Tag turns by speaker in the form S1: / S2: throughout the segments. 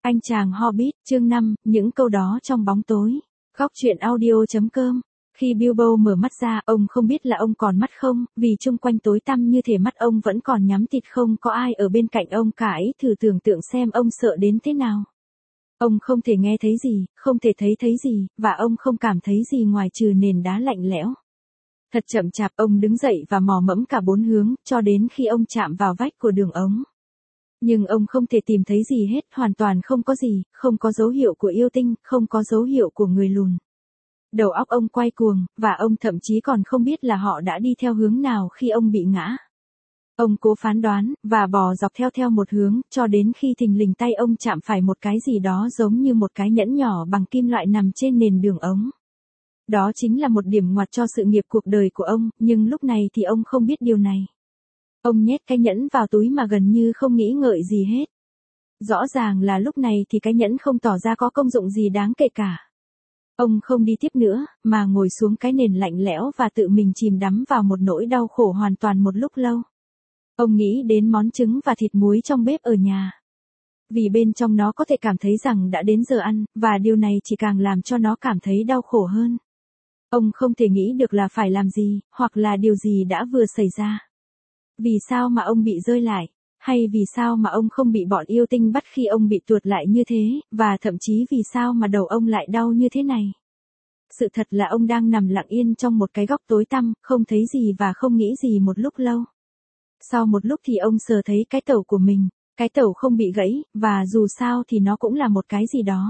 S1: Anh chàng Hobbit, chương 5, những câu đó trong bóng tối. Góc truyện audio.com. Khi Bilbo mở mắt ra, ông không biết là ông còn mắt không, vì chung quanh tối tăm như thể mắt ông vẫn còn nhắm tịt, không có ai ở bên cạnh ông cả ấy. Thử tưởng tượng xem ông sợ đến thế nào. Ông không thể nghe thấy gì, không thể thấy gì, và ông không cảm thấy gì ngoài trừ nền đá lạnh lẽo. Thật chậm chạp ông đứng dậy và mò mẫm cả bốn hướng, cho đến khi ông chạm vào vách của đường ống. Nhưng ông không thể tìm thấy gì hết, hoàn toàn không có gì, không có dấu hiệu của yêu tinh, không có dấu hiệu của người lùn. Đầu óc ông quay cuồng, và ông thậm chí còn không biết là họ đã đi theo hướng nào khi ông bị ngã. Ông cố phán đoán, và bò dọc theo một hướng, cho đến khi thình lình tay ông chạm phải một cái gì đó giống như một cái nhẫn nhỏ bằng kim loại nằm trên nền đường ống. Đó chính là một điểm ngoặt cho sự nghiệp cuộc đời của ông, nhưng lúc này thì ông không biết điều này. Ông nhét cái nhẫn vào túi mà gần như không nghĩ ngợi gì hết. Rõ ràng là lúc này thì cái nhẫn không tỏ ra có công dụng gì đáng kể cả. Ông không đi tiếp nữa, mà ngồi xuống cái nền lạnh lẽo và tự mình chìm đắm vào một nỗi đau khổ hoàn toàn một lúc lâu. Ông nghĩ đến món trứng và thịt muối trong bếp ở nhà. Vì bên trong nó có thể cảm thấy rằng đã đến giờ ăn, và điều này chỉ càng làm cho nó cảm thấy đau khổ hơn. Ông không thể nghĩ được là phải làm gì, hoặc là điều gì đã vừa xảy ra. Vì sao mà ông bị rơi lại? Hay vì sao mà ông không bị bọn yêu tinh bắt khi ông bị tuột lại như thế, và thậm chí vì sao mà đầu ông lại đau như thế này? Sự thật là ông đang nằm lặng yên trong một cái góc tối tăm, không thấy gì và không nghĩ gì một lúc lâu. Sau một lúc thì ông sờ thấy cái tẩu của mình, cái tẩu không bị gãy, và dù sao thì nó cũng là một cái gì đó.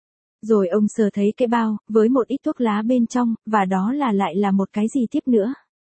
S1: Rồi ông sờ thấy cái bao, với một ít thuốc lá bên trong, và đó lại là một cái gì tiếp nữa.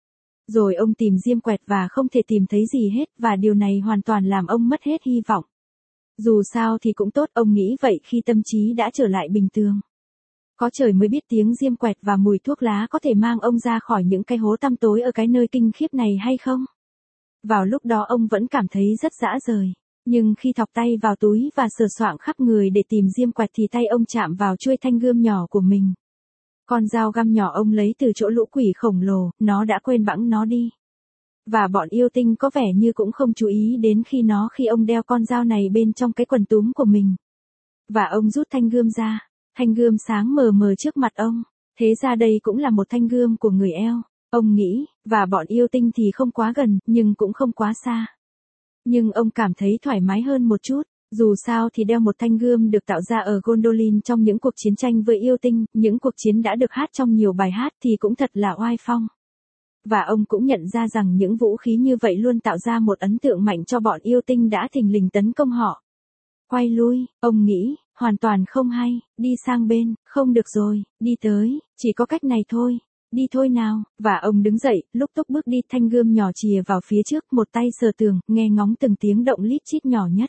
S1: Rồi ông tìm diêm quẹt và không thể tìm thấy gì hết, và điều này hoàn toàn làm ông mất hết hy vọng. Dù sao thì cũng tốt, ông nghĩ vậy khi tâm trí đã trở lại bình thường. Có trời mới biết tiếng diêm quẹt và mùi thuốc lá có thể mang ông ra khỏi những cái hố tăm tối ở cái nơi kinh khiếp này hay không? Vào lúc đó ông vẫn cảm thấy rất dã rời. Nhưng khi thọc tay vào túi và sờ soạng khắp người để tìm diêm quẹt thì tay ông chạm vào chuôi thanh gươm nhỏ của mình. Con dao găm nhỏ ông lấy từ chỗ lũ quỷ khổng lồ, nó đã quên bẵng nó đi. Và bọn yêu tinh có vẻ như cũng không chú ý đến khi ông đeo con dao này bên trong cái quần túm của mình. Và ông rút thanh gươm ra, thanh gươm sáng mờ mờ trước mặt ông. Thế ra đây cũng là một thanh gươm của người eo, ông nghĩ, và bọn yêu tinh thì không quá gần, nhưng cũng không quá xa. Nhưng ông cảm thấy thoải mái hơn một chút. Dù sao thì đeo một thanh gươm được tạo ra ở Gondolin trong những cuộc chiến tranh với yêu tinh, những cuộc chiến đã được hát trong nhiều bài hát thì cũng thật là oai phong. Và ông cũng nhận ra rằng những vũ khí như vậy luôn tạo ra một ấn tượng mạnh cho bọn yêu tinh đã thình lình tấn công họ. Quay lui, ông nghĩ, hoàn toàn không hay, đi sang bên, không được rồi, đi tới, chỉ có cách này thôi. Đi thôi nào, và ông đứng dậy, lúc túc bước đi, thanh gươm nhỏ chìa vào phía trước, một tay sờ tường, nghe ngóng từng tiếng động lít chít nhỏ nhất.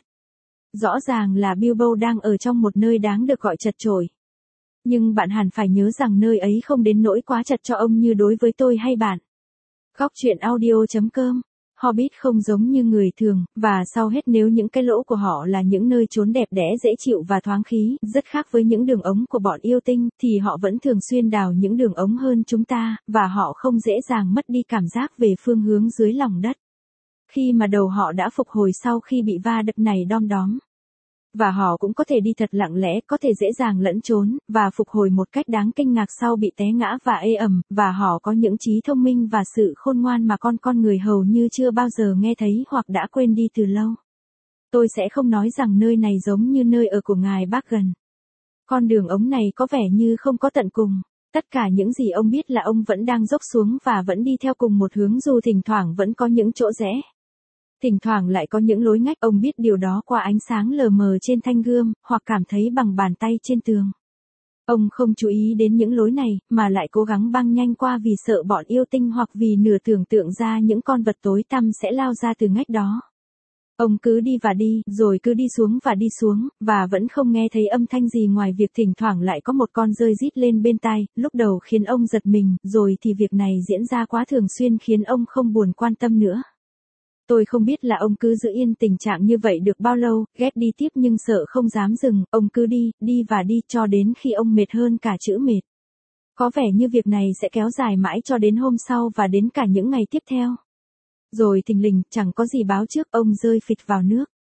S1: Rõ ràng là Bilbo đang ở trong một nơi đáng được gọi chật chội. Nhưng bạn hẳn phải nhớ rằng nơi ấy không đến nỗi quá chật cho ông như đối với tôi hay bạn. Góc truyện audio.com. Hobbit không giống như người thường, và sau hết nếu những cái lỗ của họ là những nơi trốn đẹp đẽ dễ chịu và thoáng khí, rất khác với những đường ống của bọn yêu tinh, thì họ vẫn thường xuyên đào những đường ống hơn chúng ta, và họ không dễ dàng mất đi cảm giác về phương hướng dưới lòng đất. Khi mà đầu họ đã phục hồi sau khi bị va đập này đom đóm. Và họ cũng có thể đi thật lặng lẽ, có thể dễ dàng lẫn trốn, và phục hồi một cách đáng kinh ngạc sau bị té ngã và ê ẩm, và họ có những trí thông minh và sự khôn ngoan mà con người hầu như chưa bao giờ nghe thấy hoặc đã quên đi từ lâu. Tôi sẽ không nói rằng nơi này giống như nơi ở của ngài Bargain. Con đường ống này có vẻ như không có tận cùng. Tất cả những gì ông biết là ông vẫn đang dốc xuống và vẫn đi theo cùng một hướng dù thỉnh thoảng vẫn có những chỗ rẽ. Thỉnh thoảng lại có những lối ngách, ông biết điều đó qua ánh sáng lờ mờ trên thanh gươm, hoặc cảm thấy bằng bàn tay trên tường. Ông không chú ý đến những lối này, mà lại cố gắng băng nhanh qua vì sợ bọn yêu tinh hoặc vì nửa tưởng tượng ra những con vật tối tăm sẽ lao ra từ ngách đó. Ông cứ đi và đi, rồi cứ đi xuống, và vẫn không nghe thấy âm thanh gì ngoài việc thỉnh thoảng lại có một con dơi rít lên bên tai, lúc đầu khiến ông giật mình, rồi thì việc này diễn ra quá thường xuyên khiến ông không buồn quan tâm nữa. Tôi không biết là ông cứ giữ yên tình trạng như vậy được bao lâu, ghét đi tiếp nhưng sợ không dám dừng, ông cứ đi và đi cho đến khi ông mệt hơn cả chữ mệt. Có vẻ như việc này sẽ kéo dài mãi cho đến hôm sau và đến cả những ngày tiếp theo. Rồi thình lình, chẳng có gì báo trước, ông rơi phịch vào nước.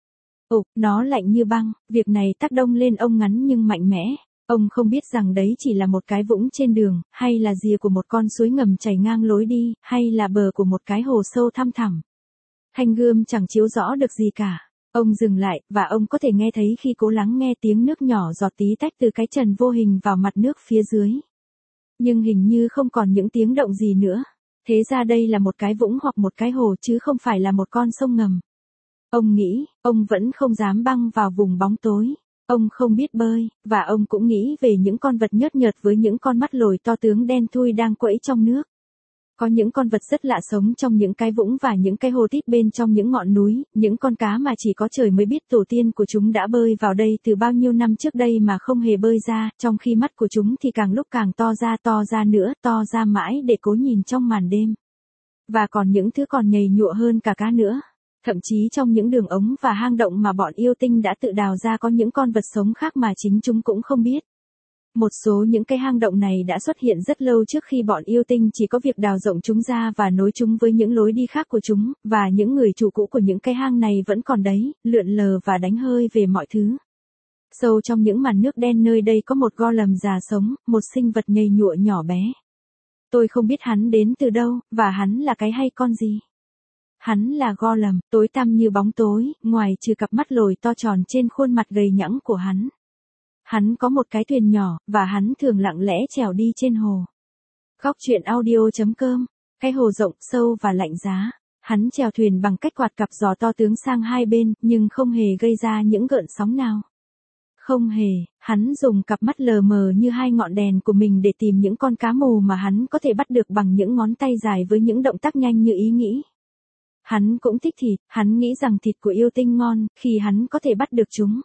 S1: Nó lạnh như băng, việc này tác động lên ông ngắn nhưng mạnh mẽ. Ông không biết rằng đấy chỉ là một cái vũng trên đường, hay là rìa của một con suối ngầm chảy ngang lối đi, hay là bờ của một cái hồ sâu thăm thẳm. Thanh gươm chẳng chiếu rõ được gì cả. Ông dừng lại, và ông có thể nghe thấy khi cố lắng nghe tiếng nước nhỏ giọt tí tách từ cái trần vô hình vào mặt nước phía dưới. Nhưng hình như không còn những tiếng động gì nữa. Thế ra đây là một cái vũng hoặc một cái hồ chứ không phải là một con sông ngầm. Ông nghĩ, ông vẫn không dám băng vào vùng bóng tối. Ông không biết bơi, và ông cũng nghĩ về những con vật nhớt nhợt với những con mắt lồi to tướng đen thui đang quẫy trong nước. Có những con vật rất lạ sống trong những cái vũng và những cái hồ tít bên trong những ngọn núi, những con cá mà chỉ có trời mới biết tổ tiên của chúng đã bơi vào đây từ bao nhiêu năm trước đây mà không hề bơi ra, trong khi mắt của chúng thì càng lúc càng to ra nữa, to ra mãi để cố nhìn trong màn đêm. Và còn những thứ còn nhầy nhụa hơn cả cá nữa. Thậm chí trong những đường ống và hang động mà bọn yêu tinh đã tự đào ra có những con vật sống khác mà chính chúng cũng không biết. Một số những cái hang động này đã xuất hiện rất lâu trước khi bọn yêu tinh chỉ có việc đào rộng chúng ra và nối chúng với những lối đi khác của chúng, và những người chủ cũ của những cái hang này vẫn còn đấy, lượn lờ và đánh hơi về mọi thứ. Sâu trong những màn nước đen nơi đây có một golem già sống, một sinh vật nhầy nhụa nhỏ bé. Tôi không biết hắn đến từ đâu, và hắn là cái hay con gì. Hắn là golem, tối tăm như bóng tối, ngoài trừ cặp mắt lồi to tròn trên khuôn mặt gầy nhẵng của hắn. Hắn có một cái thuyền nhỏ, và hắn thường lặng lẽ trèo đi trên hồ. Góc truyện audio.com. Cái hồ rộng, sâu và lạnh giá. Hắn chèo thuyền bằng cách quạt cặp giò to tướng sang hai bên, nhưng không hề gây ra những gợn sóng nào. Không hề, hắn dùng cặp mắt lờ mờ như hai ngọn đèn của mình để tìm những con cá mù mà hắn có thể bắt được bằng những ngón tay dài với những động tác nhanh như ý nghĩ. Hắn cũng thích thịt, hắn nghĩ rằng thịt của yêu tinh ngon, khi hắn có thể bắt được chúng.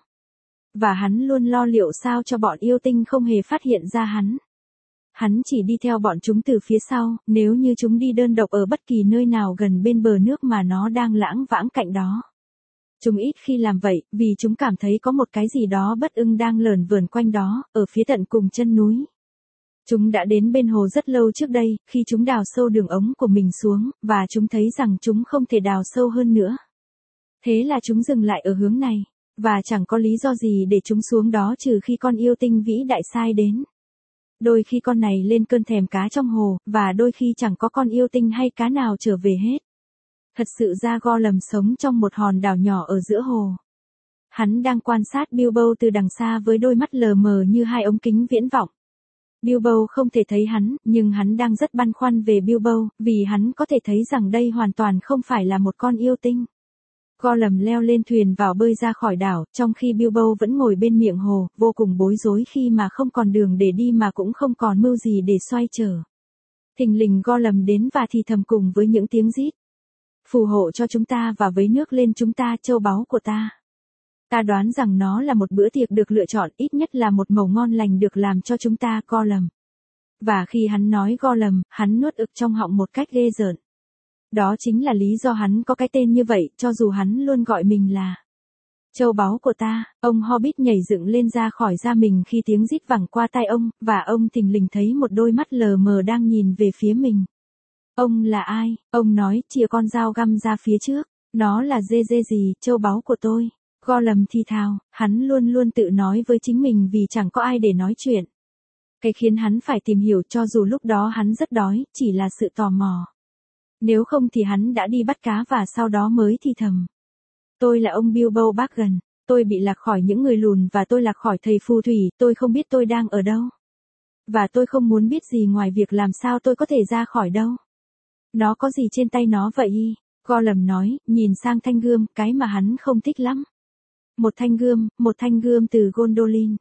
S1: Và hắn luôn lo liệu sao cho bọn yêu tinh không hề phát hiện ra hắn. Hắn chỉ đi theo bọn chúng từ phía sau, nếu như chúng đi đơn độc ở bất kỳ nơi nào gần bên bờ nước mà nó đang lãng vãng cạnh đó. Chúng ít khi làm vậy, vì chúng cảm thấy có một cái gì đó bất ưng đang lởn vởn quanh đó, ở phía tận cùng chân núi. Chúng đã đến bên hồ rất lâu trước đây, khi chúng đào sâu đường ống của mình xuống, và chúng thấy rằng chúng không thể đào sâu hơn nữa. Thế là chúng dừng lại ở hướng này, và chẳng có lý do gì để chúng xuống đó trừ khi con yêu tinh vĩ đại sai đến. Đôi khi con này lên cơn thèm cá trong hồ, và đôi khi chẳng có con yêu tinh hay cá nào trở về hết. Thật sự ra golem sống trong một hòn đảo nhỏ ở giữa hồ. Hắn đang quan sát Bilbo từ đằng xa với đôi mắt lờ mờ như hai ống kính viễn vọng. Bilbo không thể thấy hắn, nhưng hắn đang rất băn khoăn về Bilbo, vì hắn có thể thấy rằng đây hoàn toàn không phải là một con yêu tinh. Golem leo lên thuyền vào bơi ra khỏi đảo, trong khi Bilbo vẫn ngồi bên miệng hồ, vô cùng bối rối khi mà không còn đường để đi mà cũng không còn mưu gì để xoay trở. Thình lình Golem đến và thì thầm cùng với những tiếng rít. Phù hộ cho chúng ta và vấy nước lên chúng ta, châu báu của ta. Ta đoán rằng nó là một bữa tiệc được lựa chọn, ít nhất là một mẩu ngon lành được làm cho chúng ta, Golem. Và khi hắn nói Golem, hắn nuốt ực trong họng một cách ghê rợn. Đó chính là lý do hắn có cái tên như vậy, cho dù hắn luôn gọi mình là châu báu của ta. Ông Hobbit nhảy dựng lên ra khỏi da mình khi tiếng rít vẳng qua tai ông, và ông thình lình thấy một đôi mắt lờ mờ đang nhìn về phía mình. Ông là ai? Ông nói, chìa con dao găm ra phía trước. Nó là dê gì, châu báu của tôi. Golem thì thào, hắn luôn luôn tự nói với chính mình vì chẳng có ai để nói chuyện. Cái khiến hắn phải tìm hiểu cho dù lúc đó hắn rất đói, chỉ là sự tò mò. Nếu không thì hắn đã đi bắt cá và sau đó mới thì thầm. Tôi là ông Bilbo Baggins, tôi bị lạc khỏi những người lùn và tôi lạc khỏi thầy phù thủy, tôi không biết tôi đang ở đâu. Và tôi không muốn biết gì ngoài việc làm sao tôi có thể ra khỏi đâu. Nó có gì trên tay nó vậy? Golem nói, nhìn sang thanh gươm, cái mà hắn không thích lắm. Một thanh gươm từ Gondolin.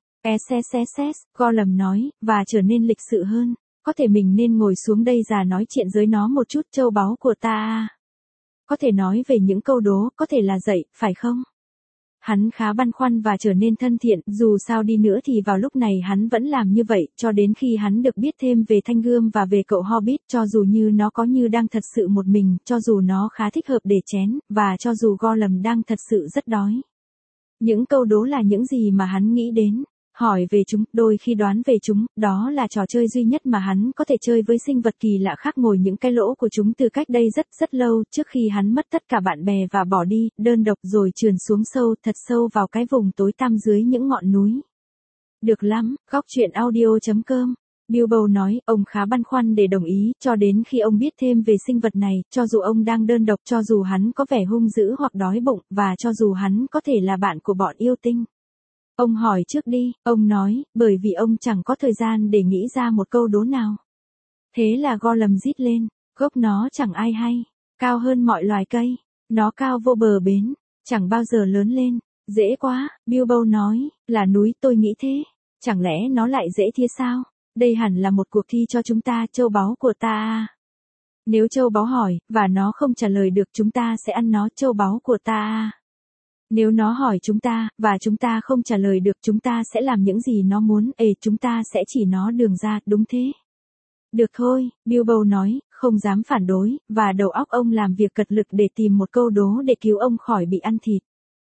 S1: Golem nói, và trở nên lịch sự hơn. Có thể mình nên ngồi xuống đây và nói chuyện với nó một chút, châu báu của ta à. Có thể nói về những câu đố, có thể là dạy, phải không? Hắn khá băn khoăn và trở nên thân thiện, dù sao đi nữa thì vào lúc này hắn vẫn làm như vậy, cho đến khi hắn được biết thêm về thanh gươm và về cậu Hobbit, cho dù như nó có như đang thật sự một mình, cho dù nó khá thích hợp để chén, và cho dù Golem đang thật sự rất đói. Những câu đố là những gì mà hắn nghĩ đến. Hỏi về chúng, đôi khi đoán về chúng, đó là trò chơi duy nhất mà hắn có thể chơi với sinh vật kỳ lạ khác ngồi những cái lỗ của chúng từ cách đây rất rất lâu, trước khi hắn mất tất cả bạn bè và bỏ đi, đơn độc rồi trườn xuống sâu, thật sâu vào cái vùng tối tăm dưới những ngọn núi. Được lắm, góc truyện audio.com. Bilbo nói, ông khá băn khoăn để đồng ý, cho đến khi ông biết thêm về sinh vật này, cho dù ông đang đơn độc, cho dù hắn có vẻ hung dữ hoặc đói bụng, và cho dù hắn có thể là bạn của bọn yêu tinh. Ông hỏi trước đi, ông nói, bởi vì ông chẳng có thời gian để nghĩ ra một câu đố nào. Thế là Gollum rít lên, gốc nó chẳng ai hay, cao hơn mọi loài cây, nó cao vô bờ bến, chẳng bao giờ lớn lên, dễ quá, Bilbo nói, là núi tôi nghĩ thế, chẳng lẽ nó lại dễ thế sao? Đây hẳn là một cuộc thi cho chúng ta, châu báu của ta à. Nếu châu báu hỏi, và nó không trả lời được chúng ta sẽ ăn nó, châu báu của ta à. Nếu nó hỏi chúng ta, và chúng ta không trả lời được chúng ta sẽ làm những gì nó muốn, chúng ta sẽ chỉ nó đường ra, đúng thế. Được thôi, Bilbo nói, không dám phản đối, và đầu óc ông làm việc cật lực để tìm một câu đố để cứu ông khỏi bị ăn thịt.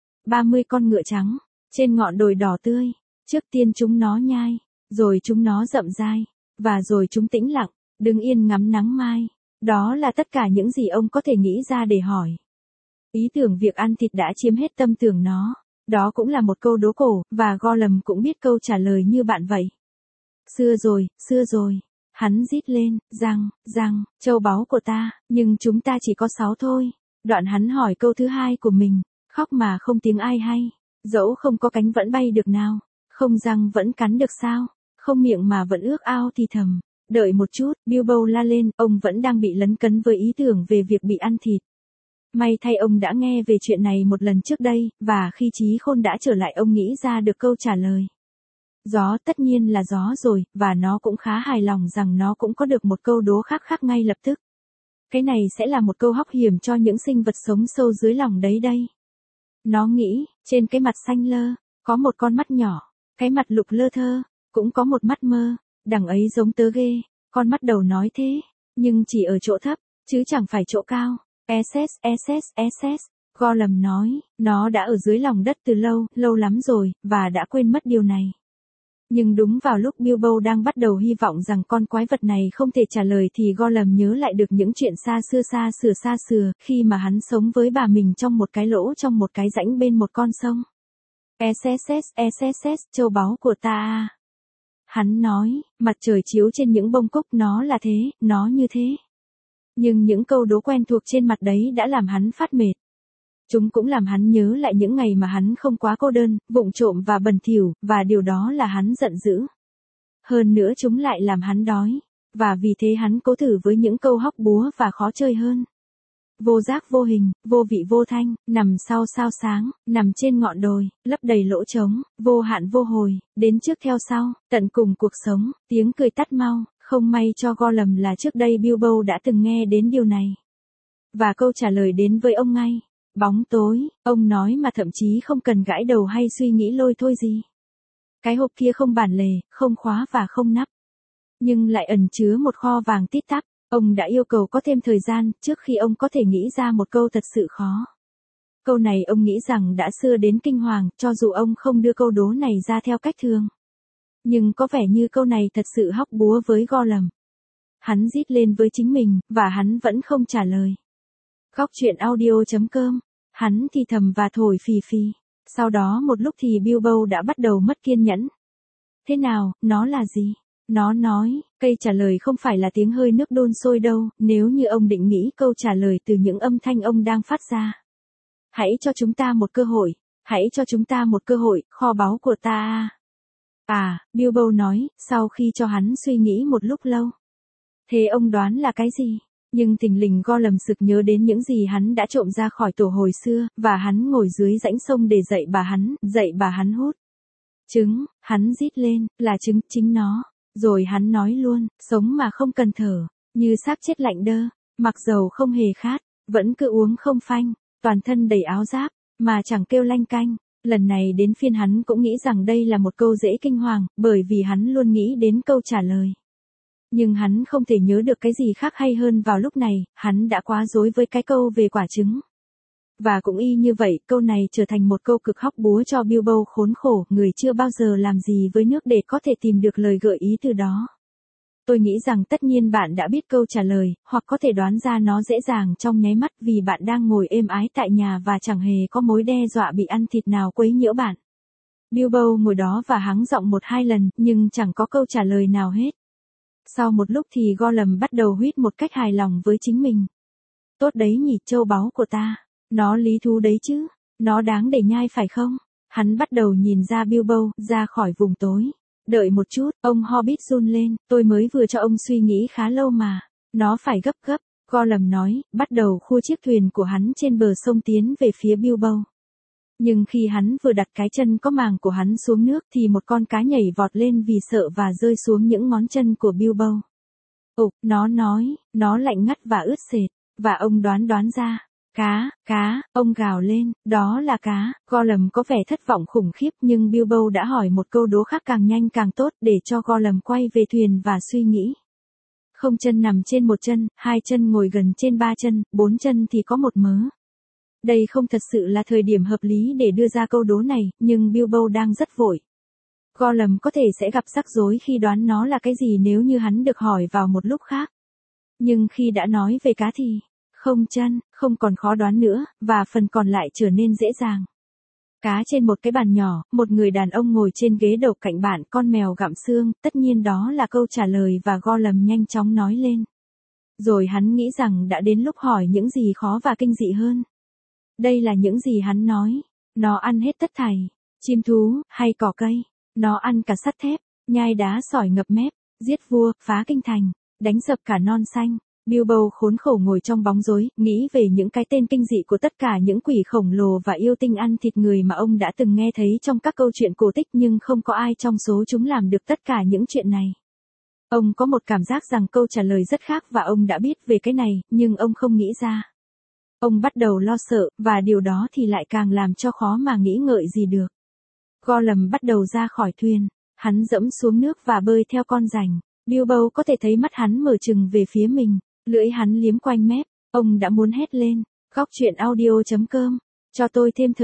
S1: 30 con ngựa trắng, trên ngọn đồi đỏ tươi, trước tiên chúng nó nhai, rồi chúng nó rậm dai, và rồi chúng tĩnh lặng, đứng yên ngắm nắng mai. Đó là tất cả những gì ông có thể nghĩ ra để hỏi. Ý tưởng việc ăn thịt đã chiếm hết tâm tưởng nó. Đó cũng là một câu đố cổ, và Gollum cũng biết câu trả lời như bạn vậy. Xưa rồi, hắn rít lên, rằng, châu báu của ta, nhưng chúng ta chỉ có 6 thôi. Đoạn hắn hỏi câu thứ hai của mình, khóc mà không tiếng ai hay, dẫu không có cánh vẫn bay được nào, không răng vẫn cắn được sao, không miệng mà vẫn ước ao thì thầm. Đợi một chút, Bilbo la lên, ông vẫn đang bị lấn cấn với ý tưởng về việc bị ăn thịt. May thay ông đã nghe về chuyện này một lần trước đây, và khi trí khôn đã trở lại ông nghĩ ra được câu trả lời. Gió, tất nhiên là gió rồi, và nó cũng khá hài lòng rằng nó cũng có được một câu đố khác ngay lập tức. Cái này sẽ là một câu hóc hiểm cho những sinh vật sống sâu dưới lòng đấy đây. Nó nghĩ, trên cái mặt xanh lơ, có một con mắt nhỏ, cái mặt lục lơ thơ, cũng có một mắt mơ, đằng ấy giống tớ ghê, con mắt đầu nói thế, nhưng chỉ ở chỗ thấp, chứ chẳng phải chỗ cao. SS, Gollum nói, nó đã ở dưới lòng đất từ lâu lắm rồi, và đã quên mất điều này. Nhưng đúng vào lúc Bilbo đang bắt đầu hy vọng rằng con quái vật này không thể trả lời thì Gollum nhớ lại được những chuyện xa xưa, khi mà hắn sống với bà mình trong một cái lỗ trong một cái rãnh bên một con sông. SSS, châu báu của ta à. Hắn nói, mặt trời chiếu trên những bông cúc nó là thế, nó như thế. Nhưng những câu đố quen thuộc trên mặt đấy đã làm hắn phát mệt. Chúng cũng làm hắn nhớ lại những ngày mà hắn không quá cô đơn, vụng trộm và bẩn thỉu, và điều đó là hắn giận dữ. Hơn nữa chúng lại làm hắn đói, và vì thế hắn cố thử với những câu hóc búa và khó chơi hơn. Vô giác vô hình, vô vị vô thanh, nằm sau sao sáng, nằm trên ngọn đồi, lấp đầy lỗ trống, vô hạn vô hồi, đến trước theo sau, tận cùng cuộc sống, tiếng cười tắt mau, không may cho Gollum là trước đây Bilbo đã từng nghe đến điều này. Và câu trả lời đến với ông ngay. Bóng tối, ông nói mà thậm chí không cần gãi đầu hay suy nghĩ lôi thôi gì. Cái hộp kia không bản lề, không khóa và không nắp. Nhưng lại ẩn chứa một kho vàng tít tắp. Ông đã yêu cầu có thêm thời gian trước khi ông có thể nghĩ ra một câu thật sự khó. Câu này ông nghĩ rằng đã xưa đến kinh hoàng, cho dù ông không đưa câu đố này ra theo cách thường. Nhưng có vẻ như câu này thật sự hóc búa với Gollum. Hắn rít lên với chính mình, và hắn vẫn không trả lời. Góc truyện audio.com, hắn thì thầm và thổi phì phì. Sau đó một lúc thì Bilbo đã bắt đầu mất kiên nhẫn. Thế nào, nó là gì? Nó nói, cây trả lời không phải là tiếng hơi nước đun sôi đâu, nếu như ông định nghĩ câu trả lời từ những âm thanh ông đang phát ra. Hãy cho chúng ta một cơ hội, kho báu của ta à. Bilbo nói, sau khi cho hắn suy nghĩ một lúc lâu. Thế ông đoán là cái gì? Nhưng thình lình Gollum sực nhớ đến những gì hắn đã trộm ra khỏi tổ hồi xưa, và hắn ngồi dưới rãnh sông để dạy bà hắn hút trứng, hắn rít lên, là trứng, chính nó. Rồi hắn nói luôn, sống mà không cần thở, như xác chết lạnh đơ, mặc dầu không hề khát, vẫn cứ uống không phanh, toàn thân đầy áo giáp, mà chẳng kêu lanh canh. Lần này đến phiên hắn cũng nghĩ rằng đây là một câu dễ kinh hoàng, bởi vì hắn luôn nghĩ đến câu trả lời. Nhưng hắn không thể nhớ được cái gì khác hay hơn vào lúc này, hắn đã quá rối với cái câu về quả trứng. Và cũng y như vậy, câu này trở thành một câu cực hóc búa cho Bilbo khốn khổ, người chưa bao giờ làm gì với nước để có thể tìm được lời gợi ý từ đó. Tôi nghĩ rằng tất nhiên bạn đã biết câu trả lời, hoặc có thể đoán ra nó dễ dàng trong nháy mắt vì bạn đang ngồi êm ái tại nhà và chẳng hề có mối đe dọa bị ăn thịt nào quấy nhiễu bạn. Bilbo ngồi đó và hắng giọng 1-2 lần, nhưng chẳng có câu trả lời nào hết. Sau một lúc thì Gollum bắt đầu huýt một cách hài lòng với chính mình. Tốt đấy nhỉ, châu báu của ta. Nó lý thú đấy chứ. Nó đáng để nhai phải không? Hắn bắt đầu nhìn ra Bilbo, ra khỏi vùng tối. Đợi một chút, ông Hobbit run lên, tôi mới vừa cho ông suy nghĩ khá lâu mà. Nó phải gấp gấp, Gollum nói, bắt đầu khua chiếc thuyền của hắn trên bờ sông tiến về phía Bilbo. Nhưng khi hắn vừa đặt cái chân có màng của hắn xuống nước thì một con cá nhảy vọt lên vì sợ và rơi xuống những ngón chân của Bilbo. Nó nói, nó lạnh ngắt và ướt sệt, và ông đoán ra. Cá, ông gào lên, đó là cá. Gollum có vẻ thất vọng khủng khiếp nhưng Bilbo đã hỏi một câu đố khác càng nhanh càng tốt để cho Gollum quay về thuyền và suy nghĩ. Không chân nằm trên một chân, 2 chân ngồi gần trên 3 chân, 4 chân thì có một mớ. Đây không thật sự là thời điểm hợp lý để đưa ra câu đố này, nhưng Bilbo đang rất vội. Gollum có thể sẽ gặp rắc rối khi đoán nó là cái gì nếu như hắn được hỏi vào một lúc khác. Nhưng khi đã nói về cá thì, không chân, không còn khó đoán nữa, và phần còn lại trở nên dễ dàng. Cá trên một cái bàn nhỏ, một người đàn ông ngồi trên ghế đầu cạnh bạn, con mèo gặm xương, tất nhiên đó là câu trả lời và Gollum nhanh chóng nói lên. Rồi hắn nghĩ rằng đã đến lúc hỏi những gì khó và kinh dị hơn. Đây là những gì hắn nói. Nó ăn hết tất thảy, chim thú, hay cỏ cây. Nó ăn cả sắt thép, nhai đá sỏi ngập mép, giết vua, phá kinh thành, đánh sập cả non xanh. Bilbo khốn khổ ngồi trong bóng rối, nghĩ về những cái tên kinh dị của tất cả những quỷ khổng lồ và yêu tinh ăn thịt người mà ông đã từng nghe thấy trong các câu chuyện cổ tích nhưng không có ai trong số chúng làm được tất cả những chuyện này. Ông có một cảm giác rằng câu trả lời rất khác và ông đã biết về cái này, nhưng ông không nghĩ ra. Ông bắt đầu lo sợ, và điều đó thì lại càng làm cho khó mà nghĩ ngợi gì được. Gollum bắt đầu ra khỏi thuyền, hắn dẫm xuống nước và bơi theo con rành. Bilbo có thể thấy mắt hắn mở trừng về phía mình, lưỡi hắn liếm quanh mép, ông đã muốn hét lên. Goctruyện.audio.com, cho tôi thêm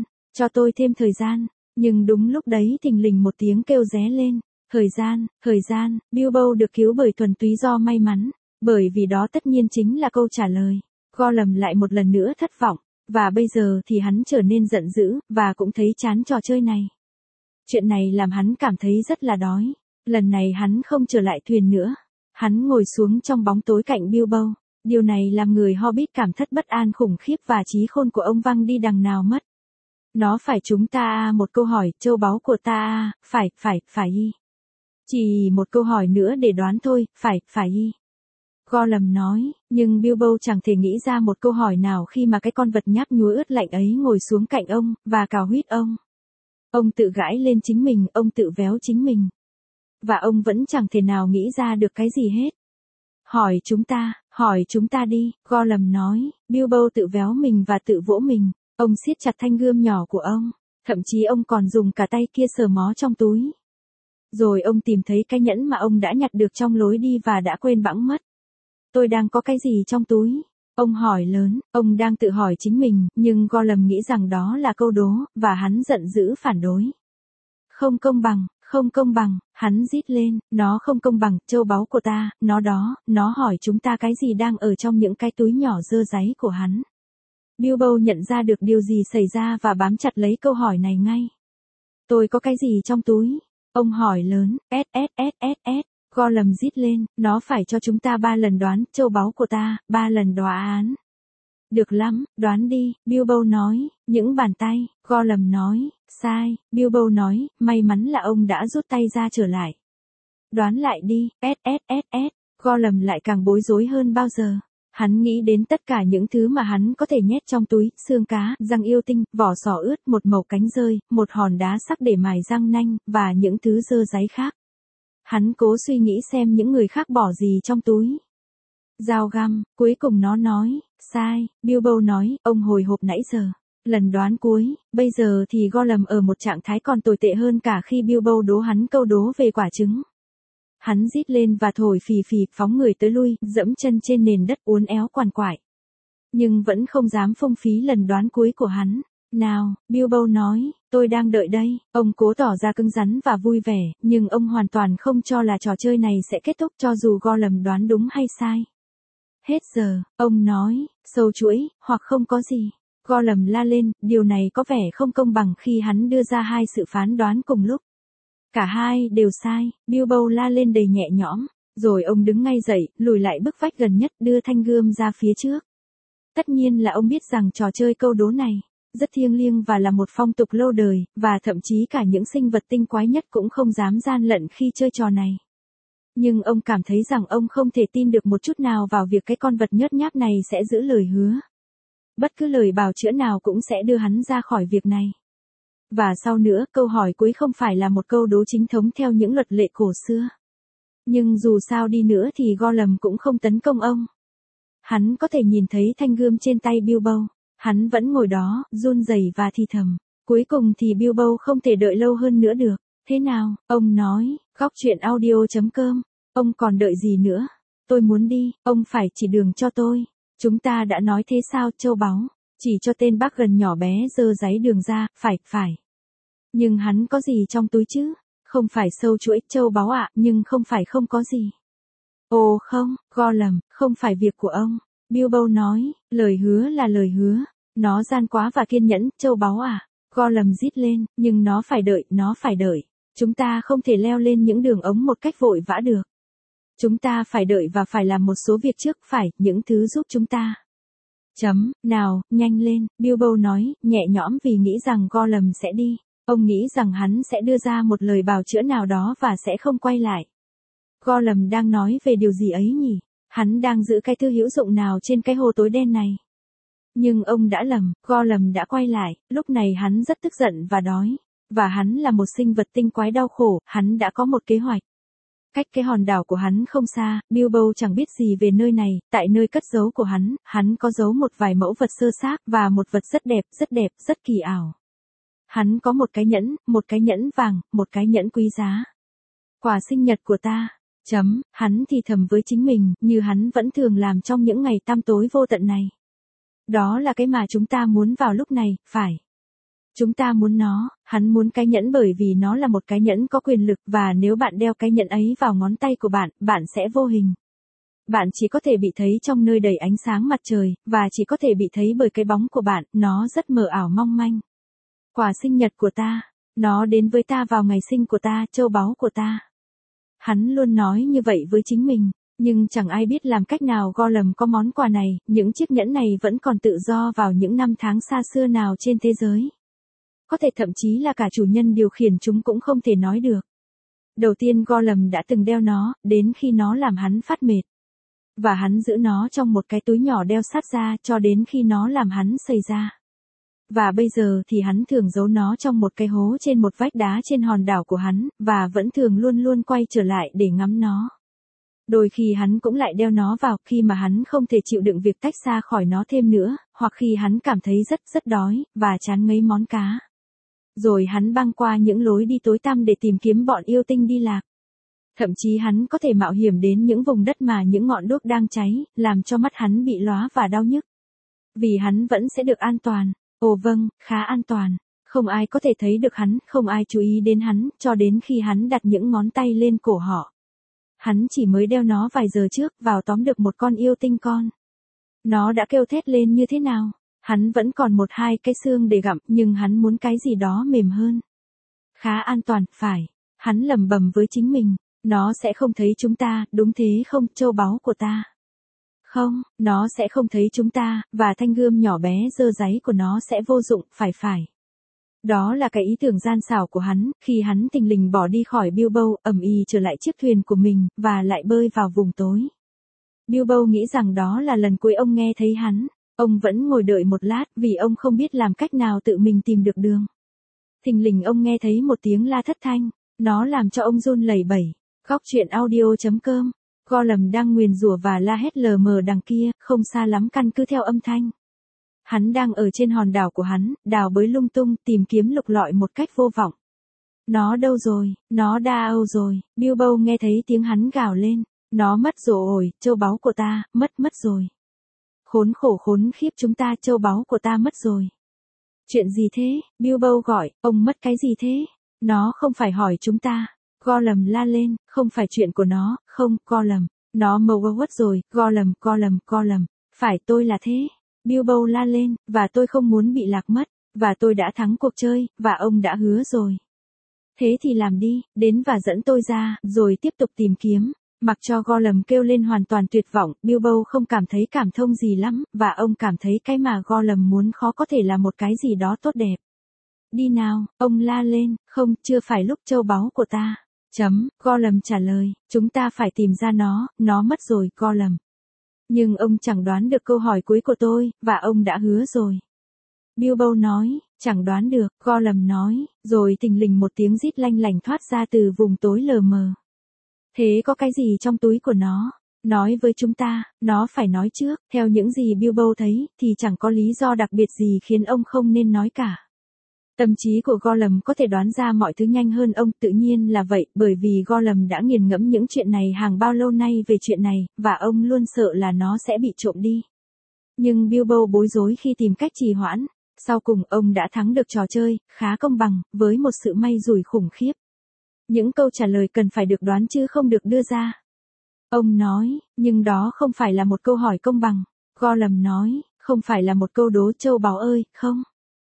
S1: thời gian, nhưng đúng lúc đấy thình lình một tiếng kêu ré lên. Thời gian, Bilbo được cứu bởi thuần túy do may mắn, bởi vì đó tất nhiên chính là câu trả lời. Gollum lại một lần nữa thất vọng, và bây giờ thì hắn trở nên giận dữ, và cũng thấy chán trò chơi này. Chuyện này làm hắn cảm thấy rất là đói. Lần này hắn không trở lại thuyền nữa. Hắn ngồi xuống trong bóng tối cạnh Bilbo. Điều này làm người Hobbit cảm thất bất an khủng khiếp và trí khôn của ông văng đi đằng nào mất. Nó phải chúng ta một câu hỏi, châu báu của ta phải y. Chỉ một câu hỏi nữa để đoán thôi, phải y. Gollum nói, nhưng Bilbo chẳng thể nghĩ ra một câu hỏi nào khi mà cái con vật nháp nhúa ướt lạnh ấy ngồi xuống cạnh ông, và cào huýt ông. Ông tự gãi lên chính mình, ông tự véo chính mình. Và ông vẫn chẳng thể nào nghĩ ra được cái gì hết. Hỏi chúng ta đi, Gollum nói. Bilbo tự véo mình và tự vỗ mình. Ông siết chặt thanh gươm nhỏ của ông. Thậm chí ông còn dùng cả tay kia sờ mó trong túi. Rồi ông tìm thấy cái nhẫn mà ông đã nhặt được trong lối đi và đã quên bẵng mất. Tôi đang có cái gì trong túi? Ông hỏi lớn, ông đang tự hỏi chính mình, nhưng Gollum nghĩ rằng đó là câu đố, và hắn giận dữ phản đối. Không công bằng, hắn rít lên, nó không công bằng, châu báu của ta, nó hỏi chúng ta cái gì đang ở trong những cái túi nhỏ dơ dáy của hắn. Bilbo nhận ra được điều gì xảy ra và bám chặt lấy câu hỏi này ngay. Tôi có cái gì trong túi? Ông hỏi lớn, Gollum rít lên, nó phải cho chúng ta 3 lần đoán, châu báu của ta, 3 lần đoán. Được lắm, đoán đi, Bilbo nói, những bàn tay, Gollum nói, sai, Bilbo nói, may mắn là ông đã rút tay ra trở lại. Đoán lại đi, Gollum lại càng bối rối hơn bao giờ. Hắn nghĩ đến tất cả những thứ mà hắn có thể nhét trong túi, xương cá, răng yêu tinh, vỏ sò ướt, một mẩu cánh rơi, một hòn đá sắc để mài răng nanh, và những thứ dơ dáy khác. Hắn cố suy nghĩ xem những người khác bỏ gì trong túi. Dao găm, cuối cùng nó nói, sai, Bilbo nói, ông hồi hộp nãy giờ. Lần đoán cuối, bây giờ thì Gollum ở một trạng thái còn tồi tệ hơn cả khi Bilbo đố hắn câu đố về quả trứng. Hắn rít lên và thổi phì phì, phóng người tới lui, dẫm chân trên nền đất uốn éo quằn quại. nhưng vẫn không dám phung phí lần đoán cuối của hắn. Nào, Bilbo nói, tôi đang đợi đây. Ông cố tỏ ra cứng rắn và vui vẻ, nhưng ông hoàn toàn không cho là trò chơi này sẽ kết thúc cho dù Gollum đoán đúng hay sai. Hết giờ, ông nói, sâu chuỗi, hoặc không có gì. Gollum la lên, điều này có vẻ không công bằng khi hắn đưa ra hai sự phán đoán cùng lúc. Cả hai đều sai, Bilbo la lên đầy nhẹ nhõm, rồi ông đứng ngay dậy, lùi lại bức vách gần nhất đưa thanh gươm ra phía trước. Tất nhiên là ông biết rằng trò chơi câu đố này rất thiêng liêng và là một phong tục lâu đời, và thậm chí cả những sinh vật tinh quái nhất cũng không dám gian lận khi chơi trò này. Nhưng ông cảm thấy rằng ông không thể tin được một chút nào vào việc cái con vật nhớt nháp này sẽ giữ lời hứa. Bất cứ lời bào chữa nào cũng sẽ đưa hắn ra khỏi việc này. Và sau nữa, câu hỏi cuối không phải là một câu đố chính thống theo những luật lệ cổ xưa. Nhưng dù sao đi nữa thì Gollum cũng không tấn công ông. Hắn có thể nhìn thấy thanh gươm trên tay Bilbo. Hắn vẫn ngồi đó, run rẩy và thì thầm. Cuối cùng thì Bilbo không thể đợi lâu hơn nữa được. Thế nào, ông nói, góc truyện audio.com. Ông còn đợi gì nữa? Tôi muốn đi, ông phải chỉ đường cho tôi. Chúng ta đã nói thế sao, châu báu? Chỉ cho tên bác gần nhỏ bé giơ giấy đường ra, phải. Nhưng hắn có gì trong túi chứ? Không phải sâu chuỗi, châu báu ạ, nhưng không phải không có gì. Ồ không, Gollum, không phải việc của ông. Bilbo nói, lời hứa là lời hứa. Nó gian quá và kiên nhẫn, châu báu à. Gollum rít lên, nhưng nó phải đợi. Chúng ta không thể leo lên những đường ống một cách vội vã được. Chúng ta phải đợi và phải làm một số việc trước, những thứ giúp chúng ta. Nào, nhanh lên, Bilbo nói, nhẹ nhõm vì nghĩ rằng Gollum sẽ đi. Ông nghĩ rằng hắn sẽ đưa ra một lời bào chữa nào đó và sẽ không quay lại. Gollum đang nói về điều gì ấy nhỉ? Hắn đang giữ cái thư hữu dụng nào trên cái hồ tối đen này? Nhưng ông đã lầm, Gollum đã quay lại, lúc này hắn rất tức giận và đói. Và hắn là một sinh vật tinh quái đau khổ, hắn đã có một kế hoạch. Cách cái hòn đảo của hắn không xa, Bilbo chẳng biết gì về nơi này, tại nơi cất giấu của hắn có giấu một vài mẫu vật sơ xác và một vật rất đẹp, rất kỳ ảo. Hắn có một cái nhẫn vàng, một cái nhẫn quý giá. Quà sinh nhật của ta. Hắn thì thầm với chính mình, như hắn vẫn thường làm trong những ngày tăm tối vô tận này. Đó là cái mà chúng ta muốn vào lúc này, phải. Chúng ta muốn nó, hắn muốn cái nhẫn bởi vì nó là một cái nhẫn có quyền lực và nếu bạn đeo cái nhẫn ấy vào ngón tay của bạn, bạn sẽ vô hình. Bạn chỉ có thể bị thấy trong nơi đầy ánh sáng mặt trời, và chỉ có thể bị thấy bởi cái bóng của bạn, nó rất mờ ảo mong manh. Quà sinh nhật của ta, nó đến với ta vào ngày sinh của ta, châu báu của ta. Hắn luôn nói như vậy với chính mình, nhưng chẳng ai biết làm cách nào Gollum có món quà này, những chiếc nhẫn này vẫn còn tự do vào những năm tháng xa xưa nào trên thế giới. Có thể thậm chí là cả chủ nhân điều khiển chúng cũng không thể nói được. Đầu tiên Gollum đã từng đeo nó, đến khi nó làm hắn phát mệt. Và hắn giữ nó trong một cái túi nhỏ đeo sát ra cho đến khi nó làm hắn sầy ra. Và bây giờ thì hắn thường giấu nó trong một cái hố trên một vách đá trên hòn đảo của hắn, và vẫn thường luôn luôn quay trở lại để ngắm nó. Đôi khi hắn cũng lại đeo nó vào khi mà hắn không thể chịu đựng việc tách xa khỏi nó thêm nữa, hoặc khi hắn cảm thấy rất đói, và chán ngấy món cá. Rồi hắn băng qua những lối đi tối tăm để tìm kiếm bọn yêu tinh đi lạc. Thậm chí hắn có thể mạo hiểm đến những vùng đất mà những ngọn đuốc đang cháy, làm cho mắt hắn bị lóa và đau nhức. Vì hắn vẫn sẽ được an toàn. Ồ vâng, khá an toàn. Không ai có thể thấy được hắn, không ai chú ý đến hắn, cho đến khi hắn đặt những ngón tay lên cổ họ. Hắn chỉ mới đeo nó vài giờ trước, vào tóm được một con yêu tinh con. Nó đã kêu thét lên như thế nào? Hắn vẫn còn một hai cái xương để gặm, nhưng hắn muốn cái gì đó mềm hơn. Khá an toàn, phải. Hắn lẩm bẩm với chính mình, nó sẽ không thấy chúng ta, đúng thế không, châu báu của ta. Không, nó sẽ không thấy chúng ta, và thanh gươm nhỏ bé dơ dáy của nó sẽ vô dụng, phải. Đó là cái ý tưởng gian xảo của hắn, khi hắn thình lình bỏ đi khỏi Bilbo, ầm ĩ trở lại chiếc thuyền của mình, và lại bơi vào vùng tối. Bilbo nghĩ rằng đó là lần cuối ông nghe thấy hắn. Ông vẫn ngồi đợi một lát, vì ông không biết làm cách nào tự mình tìm được đường. Thình lình ông nghe thấy một tiếng la thất thanh, nó làm cho ông run lẩy bẩy. Góc truyện audio.com. Gollum đang nguyền rủa và la hét lờ mờ đằng kia, không xa lắm căn cứ theo âm thanh. Hắn đang ở trên hòn đảo của hắn, đào bới lung tung, tìm kiếm lục lọi một cách vô vọng. Nó đâu rồi, nó đâu rồi, Bilbo nghe thấy tiếng hắn gào lên. Nó mất rồi, châu báu của ta, mất rồi. Khốn khổ khốn khiếp, chúng ta châu báu của ta mất rồi. Chuyện gì thế? Bilbo gọi, ông mất cái gì thế? Nó không phải hỏi chúng ta. Gollum la lên, không phải chuyện của nó, không, Gollum. Nó Morgoth rồi, Gollum. Phải, tôi là thế. Bilbo la lên, và tôi không muốn bị lạc mất, và tôi đã thắng cuộc chơi, và ông đã hứa rồi. Thế thì làm đi, đến và dẫn tôi ra, rồi tiếp tục tìm kiếm. Mặc cho Gollum kêu lên hoàn toàn tuyệt vọng, Bilbo không cảm thấy cảm thông gì lắm, và ông cảm thấy cái mà Gollum muốn khó có thể là một cái gì đó tốt đẹp. Đi nào, ông la lên, không, chưa phải lúc châu báu của ta. Gollum trả lời, chúng ta phải tìm ra nó mất rồi, Gollum. Nhưng ông chẳng đoán được câu hỏi cuối của tôi, và ông đã hứa rồi. Bilbo nói, chẳng đoán được, Gollum nói, rồi thình lình một tiếng rít lanh lảnh thoát ra từ vùng tối lờ mờ. Thế có cái gì trong túi của nó? Nói với chúng ta, nó phải nói trước, theo những gì Bilbo thấy, thì chẳng có lý do đặc biệt gì khiến ông không nên nói cả. Tâm trí của Gollum có thể đoán ra mọi thứ nhanh hơn ông, tự nhiên là vậy, bởi vì Gollum đã nghiền ngẫm những chuyện này hàng bao lâu nay về chuyện này, và ông luôn sợ là nó sẽ bị trộm đi. Nhưng Bilbo bối rối khi tìm cách trì hoãn, sau cùng ông đã thắng được trò chơi, khá công bằng, với một sự may rủi khủng khiếp. Những câu trả lời cần phải được đoán chứ không được đưa ra. Ông nói, nhưng đó không phải là một câu hỏi công bằng. Gollum nói, không phải là một câu đố châu báu ơi, không.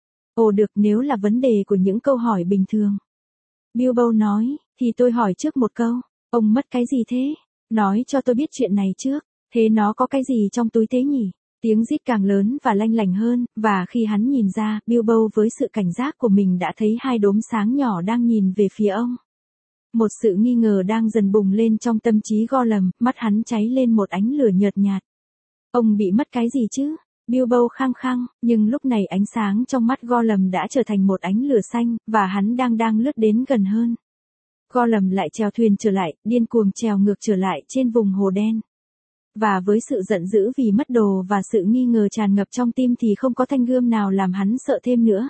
S1: Ồ được, nếu là vấn đề của những câu hỏi bình thường. Bilbo nói, thì tôi hỏi trước một câu, ông mất cái gì thế? Nói cho tôi biết chuyện này trước, thế nó có cái gì trong túi thế nhỉ? Tiếng rít càng lớn và lanh lảnh hơn, và khi hắn nhìn ra, Bilbo với sự cảnh giác của mình đã thấy hai đốm sáng nhỏ đang nhìn về phía ông. Một sự nghi ngờ đang dần bùng lên trong tâm trí Gollum, mắt hắn cháy lên một ánh lửa nhợt nhạt. Ông bị mất cái gì chứ? Bilbo khăng khăng, nhưng lúc này ánh sáng trong mắt Gollum đã trở thành một ánh lửa xanh, và hắn đang lướt đến gần hơn. Gollum lại chèo thuyền trở lại, điên cuồng chèo ngược trở lại trên vùng hồ đen. Và với sự giận dữ vì mất đồ và sự nghi ngờ tràn ngập trong tim thì không có thanh gươm nào làm hắn sợ thêm nữa.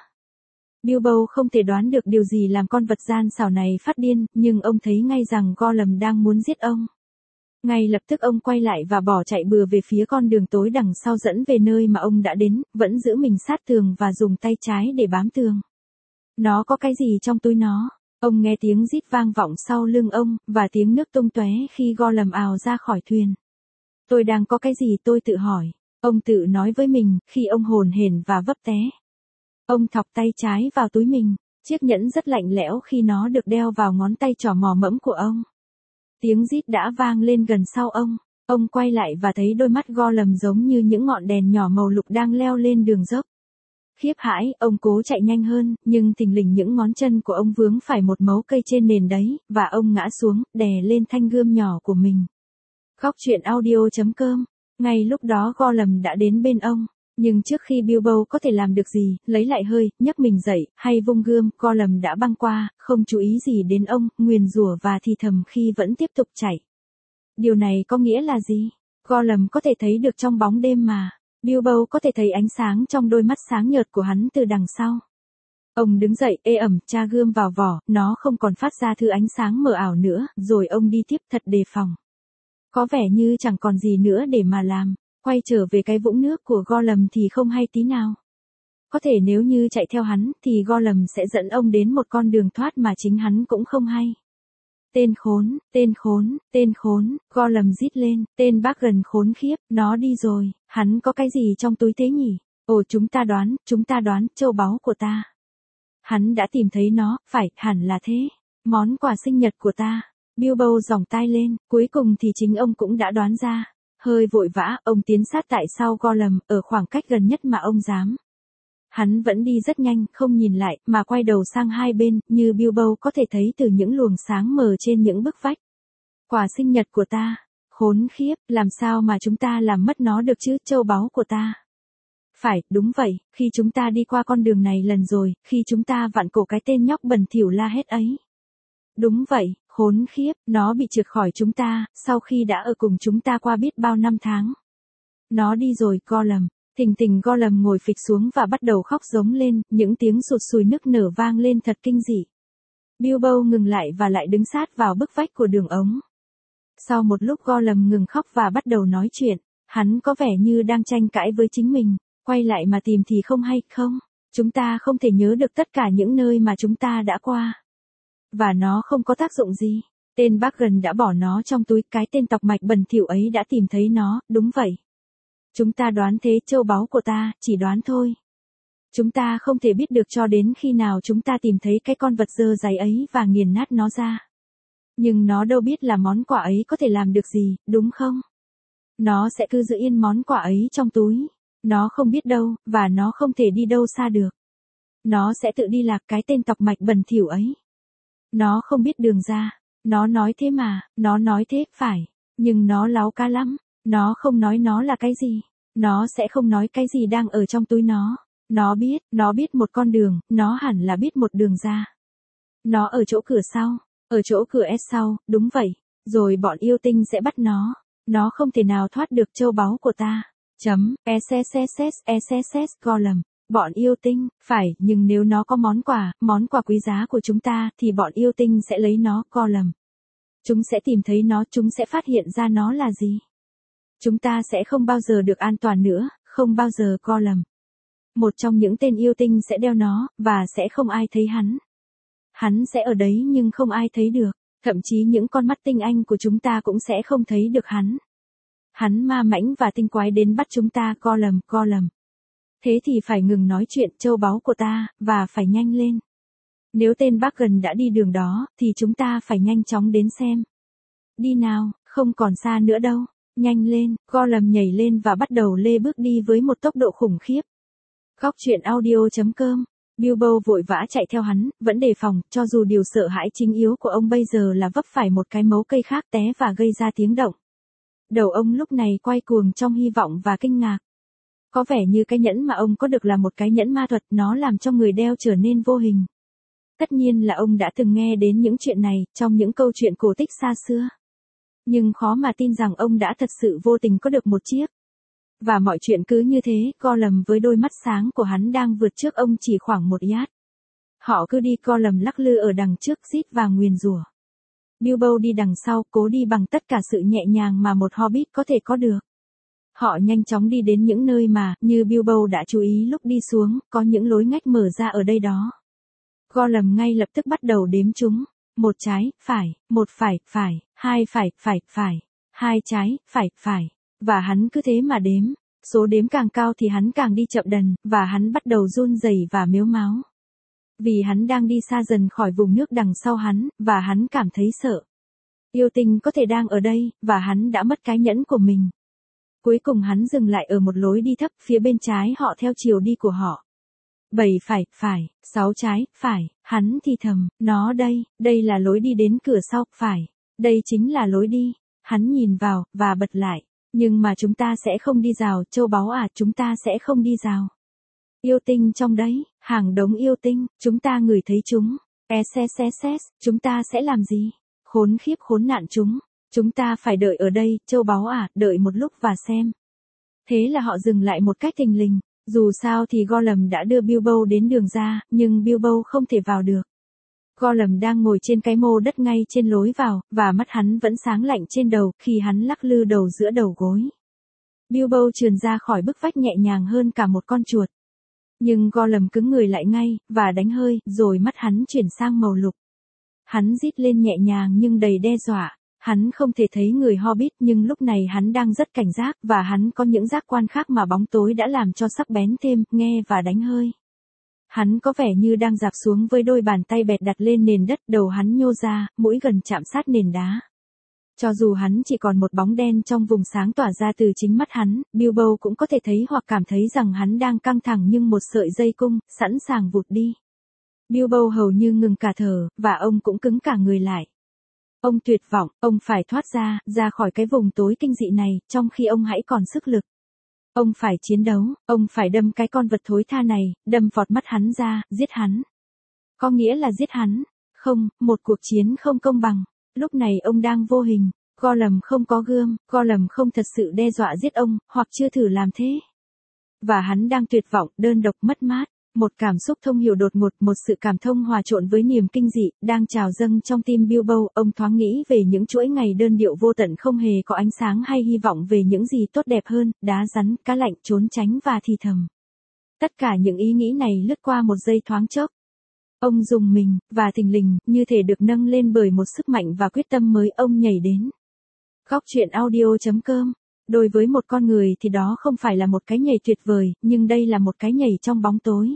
S1: Bilbo không thể đoán được điều gì làm con vật gian xảo này phát điên, nhưng ông thấy ngay rằng Gollum đang muốn giết ông. Ngay lập tức ông quay lại và bỏ chạy bừa về phía con đường tối đằng sau dẫn về nơi mà ông đã đến, vẫn giữ mình sát tường và dùng tay trái để bám tường. Nó có cái gì trong túi nó? Ông nghe tiếng rít vang vọng sau lưng ông, và tiếng nước tung tóe khi Gollum ào ra khỏi thuyền. Tôi đang có cái gì, tôi tự hỏi. Ông tự nói với mình, khi ông hồn hển và vấp té. Ông thọc tay trái vào túi mình, chiếc nhẫn rất lạnh lẽo khi nó được đeo vào ngón tay trỏ mò mẫm của ông. Tiếng rít đã vang lên gần sau ông quay lại và thấy đôi mắt Gollum giống như những ngọn đèn nhỏ màu lục đang leo lên đường dốc. Khiếp hãi, ông cố chạy nhanh hơn, nhưng thình lình những ngón chân của ông vướng phải một mấu cây trên nền đấy, và ông ngã xuống, đè lên thanh gươm nhỏ của mình. Góc truyện audio.com. Ngay lúc đó Gollum đã đến bên ông. Nhưng trước khi Bilbo có thể làm được gì, lấy lại hơi, nhấc mình dậy, hay vung gươm, Gollum đã băng qua, không chú ý gì đến ông, nguyền rủa và thì thầm khi vẫn tiếp tục chạy. Điều này có nghĩa là gì? Gollum có thể thấy được trong bóng đêm mà. Bilbo có thể thấy ánh sáng trong đôi mắt sáng nhợt của hắn từ đằng sau. Ông đứng dậy, ê ẩm, tra gươm vào vỏ, nó không còn phát ra thứ ánh sáng mờ ảo nữa, rồi ông đi tiếp thật đề phòng. Có vẻ như chẳng còn gì nữa để mà làm. Quay trở về cái vũng nước của Gollum thì không hay tí nào. Có thể nếu như chạy theo hắn, thì Gollum sẽ dẫn ông đến một con đường thoát mà chính hắn cũng không hay. Tên khốn, Gollum rít lên, tên bác gần khốn khiếp, nó đi rồi, hắn có cái gì trong túi thế nhỉ? Ồ chúng ta đoán, châu báu của ta. Hắn đã tìm thấy nó, phải, hẳn là thế. Món quà sinh nhật của ta. Bilbo giỏng tai lên, cuối cùng thì chính ông cũng đã đoán ra. Hơi vội vã, ông tiến sát tại sau Gollum, ở khoảng cách gần nhất mà ông dám. Hắn vẫn đi rất nhanh, không nhìn lại, mà quay đầu sang hai bên, như Bilbo có thể thấy từ những luồng sáng mờ trên những bức vách. Quà sinh nhật của ta. Khốn khiếp, làm sao mà chúng ta làm mất nó được chứ, châu báu của ta. Phải, đúng vậy, khi chúng ta đi qua con đường này lần rồi, khi chúng ta vặn cổ cái tên nhóc bẩn thỉu la hét ấy. Đúng vậy, khốn khiếp, nó bị trượt khỏi chúng ta, sau khi đã ở cùng chúng ta qua biết bao năm tháng. Nó đi rồi, Gollum. Thình thình Gollum ngồi phịch xuống và bắt đầu khóc giống lên, những tiếng sụt sùi nức nở vang lên thật kinh dị. Bilbo ngừng lại và lại đứng sát vào bức vách của đường ống. Sau một lúc Gollum ngừng khóc và bắt đầu nói chuyện. Hắn có vẻ như đang tranh cãi với chính mình, quay lại mà tìm thì không hay không? Chúng ta không thể nhớ được tất cả những nơi mà chúng ta đã qua. Và nó không có tác dụng gì. Tên Bargain đã bỏ nó trong túi, cái tên tọc mạch bẩn thỉu ấy đã tìm thấy nó, đúng vậy. Chúng ta đoán thế, châu báu của ta, chỉ đoán thôi. Chúng ta không thể biết được cho đến khi nào chúng ta tìm thấy cái con vật dơ dáy ấy và nghiền nát nó ra. Nhưng nó đâu biết là món quà ấy có thể làm được gì, đúng không? Nó sẽ cứ giữ yên món quà ấy trong túi. Nó không biết đâu, và nó không thể đi đâu xa được. Nó sẽ tự đi lạc, cái tên tọc mạch bẩn thỉu ấy. Nó không biết đường ra. Nó nói thế mà, nó nói thế, phải. Nhưng nó láo cá lắm. Nó không nói nó là cái gì. Nó sẽ không nói cái gì đang ở trong túi nó. Nó biết một con đường, nó hẳn là biết một đường ra. Nó ở chỗ cửa sau, ở chỗ cửa S sau, đúng vậy. Rồi bọn yêu tinh sẽ bắt nó. Nó không thể nào thoát được châu báu của ta. SSSS Gollum. Bọn yêu tinh, phải, nhưng nếu nó có món quà quý giá của chúng ta, thì bọn yêu tinh sẽ lấy nó, Gollum. Chúng sẽ tìm thấy nó, chúng sẽ phát hiện ra nó là gì. Chúng ta sẽ không bao giờ được an toàn nữa, không bao giờ, Gollum. Một trong những tên yêu tinh sẽ đeo nó, và sẽ không ai thấy hắn. Hắn sẽ ở đấy nhưng không ai thấy được, thậm chí những con mắt tinh anh của chúng ta cũng sẽ không thấy được hắn. Hắn ma mãnh và tinh quái đến bắt chúng ta, Gollum. Thế thì phải ngừng nói chuyện châu báu của ta, và phải nhanh lên. Nếu tên Bargain đã đi đường đó, thì chúng ta phải nhanh chóng đến xem. Đi nào, không còn xa nữa đâu. Nhanh lên, Gollum nhảy lên và bắt đầu lê bước đi với một tốc độ khủng khiếp. Góc truyện audio.com. Bilbo vội vã chạy theo hắn, vẫn đề phòng, cho dù điều sợ hãi chính yếu của ông bây giờ là vấp phải một cái mấu cây khác té và gây ra tiếng động. Đầu ông lúc này quay cuồng trong hy vọng và kinh ngạc. Có vẻ như cái nhẫn mà ông có được là một cái nhẫn ma thuật, nó làm cho người đeo trở nên vô hình. Tất nhiên là ông đã từng nghe đến những chuyện này, trong những câu chuyện cổ tích xa xưa. Nhưng khó mà tin rằng ông đã thật sự vô tình có được một chiếc. Và mọi chuyện cứ như thế, Gollum với đôi mắt sáng của hắn đang vượt trước ông chỉ khoảng một yard. Họ cứ đi, Gollum lắc lư ở đằng trước rít và nguyền rủa. Bilbo đi đằng sau, cố đi bằng tất cả sự nhẹ nhàng mà một hobbit có thể có được. Họ nhanh chóng đi đến những nơi mà, như Bilbo đã chú ý lúc đi xuống, có những lối ngách mở ra ở đây đó. Gollum ngay lập tức bắt đầu đếm chúng. Một trái, phải, một phải, hai phải, hai trái, phải. Và hắn cứ thế mà đếm. Số đếm càng cao thì hắn càng đi chậm đần, và hắn bắt đầu run rẩy và mếu máo. Vì hắn đang đi xa dần khỏi vùng nước đằng sau hắn, và hắn cảm thấy sợ. Yêu tinh có thể đang ở đây, và hắn đã mất cái nhẫn của mình. Cuối cùng hắn dừng lại ở một lối đi thấp, phía bên trái họ theo chiều đi của họ. 7 phải, 6 trái, phải, hắn thì thầm, nó đây là lối đi đến cửa sau, phải, đây chính là lối đi. Hắn nhìn vào, và bật lại, nhưng mà chúng ta sẽ không đi rào, châu báu à, chúng ta sẽ không đi rào. Yêu tinh trong đấy, hàng đống yêu tinh, chúng ta ngửi thấy chúng. SSSS, chúng ta sẽ làm gì? Khốn khiếp khốn nạn chúng ta phải đợi ở đây, châu báu à, đợi một lúc và xem. Thế là họ dừng lại một cách thình lình. Dù sao thì Gollum đã đưa Bilbo đến đường ra, nhưng Bilbo không thể vào được. Gollum đang ngồi trên cái mô đất ngay trên lối vào, và mắt hắn vẫn sáng lạnh trên đầu, khi hắn lắc lư đầu giữa đầu gối. Bilbo trườn ra khỏi bức vách nhẹ nhàng hơn cả một con chuột. Nhưng Gollum cứng người lại ngay, và đánh hơi, rồi mắt hắn chuyển sang màu lục. Hắn rít lên nhẹ nhàng nhưng đầy đe dọa. Hắn không thể thấy người Hobbit, nhưng lúc này hắn đang rất cảnh giác, và hắn có những giác quan khác mà bóng tối đã làm cho sắc bén thêm, nghe và đánh hơi. Hắn có vẻ như đang dạp xuống với đôi bàn tay bẹt đặt lên nền đất, đầu hắn nhô ra, mũi gần chạm sát nền đá. Cho dù hắn chỉ còn một bóng đen trong vùng sáng tỏa ra từ chính mắt hắn, Bilbo cũng có thể thấy hoặc cảm thấy rằng hắn đang căng thẳng như một sợi dây cung, sẵn sàng vụt đi. Bilbo hầu như ngừng cả thở, và ông cũng cứng cả người lại. Ông tuyệt vọng, ông phải thoát ra khỏi cái vùng tối kinh dị này, trong khi ông hãy còn sức lực. Ông phải chiến đấu, ông phải đâm cái con vật thối tha này, đâm vọt mắt hắn ra, giết hắn. Có nghĩa là giết hắn. Không, một cuộc chiến không công bằng. Lúc này ông đang vô hình. Gollum không có gươm, Gollum không thật sự đe dọa giết ông, hoặc chưa thử làm thế. Và hắn đang tuyệt vọng, đơn độc, mất mát. Một cảm xúc thông hiểu đột ngột, một sự cảm thông hòa trộn với niềm kinh dị, đang trào dâng trong tim Bilbo. Ông thoáng nghĩ về những chuỗi ngày đơn điệu vô tận không hề có ánh sáng hay hy vọng về những gì tốt đẹp hơn, đá rắn, cá lạnh, trốn tránh và thì thầm. Tất cả những ý nghĩ này lướt qua một giây thoáng chốc. Ông rùng mình, và thình lình, như thể được nâng lên bởi một sức mạnh và quyết tâm mới, ông nhảy đến. Góc truyện audio.com. Đối với một con người thì đó không phải là một cái nhảy tuyệt vời, nhưng đây là một cái nhảy trong bóng tối.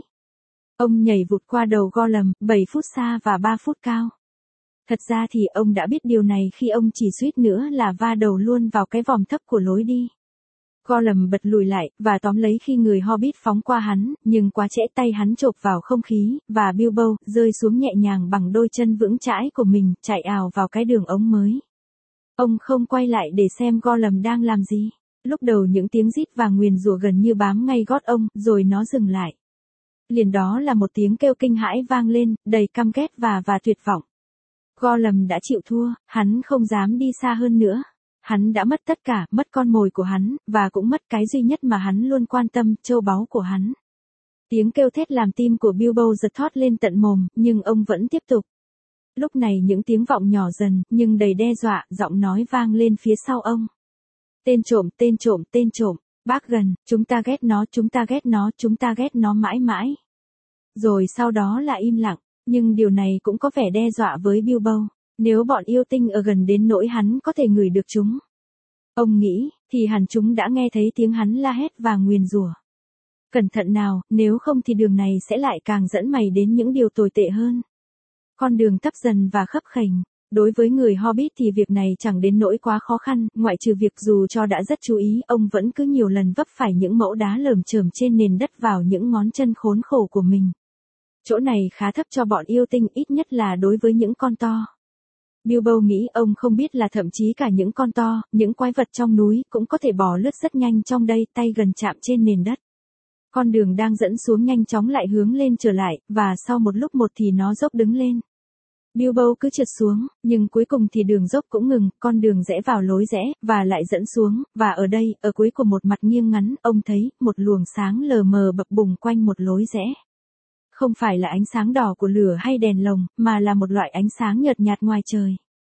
S1: Ông nhảy vụt qua đầu Gollum, 7 phút xa và 3 phút cao. Thật ra thì ông đã biết điều này khi ông chỉ suýt nữa là va đầu luôn vào cái vòm thấp của lối đi. Gollum bật lùi lại, và tóm lấy khi người Hobbit phóng qua hắn, nhưng quá trễ, tay hắn chộp vào không khí, và Bilbo rơi xuống nhẹ nhàng bằng đôi chân vững chãi của mình, chạy ào vào cái đường ống mới. Ông không quay lại để xem Gollum đang làm gì. Lúc đầu những tiếng rít và nguyền rủa gần như bám ngay gót ông, rồi nó dừng lại. Liền đó là một tiếng kêu kinh hãi vang lên, đầy căm ghét và tuyệt vọng. Gollum đã chịu thua, hắn không dám đi xa hơn nữa. Hắn đã mất tất cả, mất con mồi của hắn, và cũng mất cái duy nhất mà hắn luôn quan tâm, châu báu của hắn. Tiếng kêu thét làm tim của Bilbo giật thót lên tận mồm, nhưng ông vẫn tiếp tục. Lúc này những tiếng vọng nhỏ dần, nhưng đầy đe dọa, giọng nói vang lên phía sau ông. Tên trộm, tên trộm, tên trộm, bác gần, chúng ta ghét nó, chúng ta ghét nó, chúng ta ghét nó mãi mãi. Rồi sau đó là im lặng, nhưng điều này cũng có vẻ đe dọa với Bilbo. Nếu bọn yêu tinh ở gần đến nỗi hắn có thể ngửi được chúng. Ông nghĩ, thì hẳn chúng đã nghe thấy tiếng hắn la hét và nguyền rủa. Cẩn thận nào, nếu không thì đường này sẽ lại càng dẫn mày đến những điều tồi tệ hơn. Con đường thấp dần và khấp khểnh. Đối với người Hobbit thì việc này chẳng đến nỗi quá khó khăn, ngoại trừ việc dù cho đã rất chú ý, ông vẫn cứ nhiều lần vấp phải những mẫu đá lởm chởm trên nền đất vào những ngón chân khốn khổ của mình. Chỗ này khá thấp cho bọn yêu tinh, ít nhất là đối với những con to. Bilbo nghĩ ông không biết là thậm chí cả những con to, những quái vật trong núi cũng có thể bò lướt rất nhanh trong đây, tay gần chạm trên nền đất. Con đường đang dẫn xuống nhanh chóng lại hướng lên trở lại, và sau một lúc một thì nó dốc đứng lên. Bilbo cứ trượt xuống, nhưng cuối cùng thì đường dốc cũng ngừng, con đường rẽ vào lối rẽ, và lại dẫn xuống, và ở đây, ở cuối của một mặt nghiêng ngắn, ông thấy, một luồng sáng lờ mờ bập bùng quanh một lối rẽ. Không phải là ánh sáng đỏ của lửa hay đèn lồng, mà là một loại ánh sáng nhợt nhạt ngoài trời.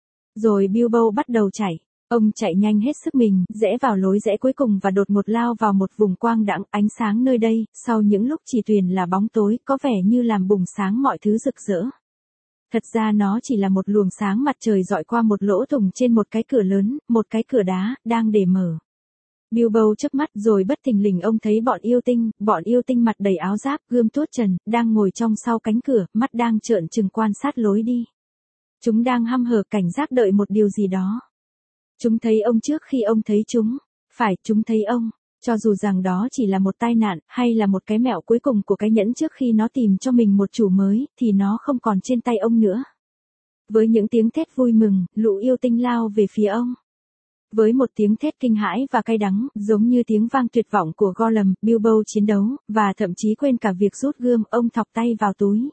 S1: Rồi Bilbo bắt đầu chạy. Ông chạy nhanh hết sức mình, rẽ vào lối rẽ cuối cùng và đột ngột lao vào một vùng quang đãng. Ánh sáng nơi đây, sau những lúc chỉ tuyền là bóng tối, có vẻ như làm bùng sáng mọi thứ rực rỡ. Thật ra nó chỉ là một luồng sáng mặt trời dọi qua một lỗ thủng trên một cái cửa lớn, một cái cửa đá, đang để mở. Bilbo chớp mắt rồi bất thình lình ông thấy bọn yêu tinh mặt đầy áo giáp, gươm tuốt trần, đang ngồi trong sau cánh cửa, mắt đang trợn trừng quan sát lối đi. Chúng đang hăm hở cảnh giác đợi một điều gì đó. Chúng thấy ông trước khi ông thấy chúng. Phải, chúng thấy ông. Cho dù rằng đó chỉ là một tai nạn, hay là một cái mẹo cuối cùng của cái nhẫn trước khi nó tìm cho mình một chủ mới, thì nó không còn trên tay ông nữa. Với những tiếng thét vui mừng, lũ yêu tinh lao về phía ông. Với một tiếng thét kinh hãi và cay đắng, giống như tiếng vang tuyệt vọng của Gollum, Bilbo chiến đấu, và thậm chí quên cả việc rút gươm, ông thọc tay vào túi.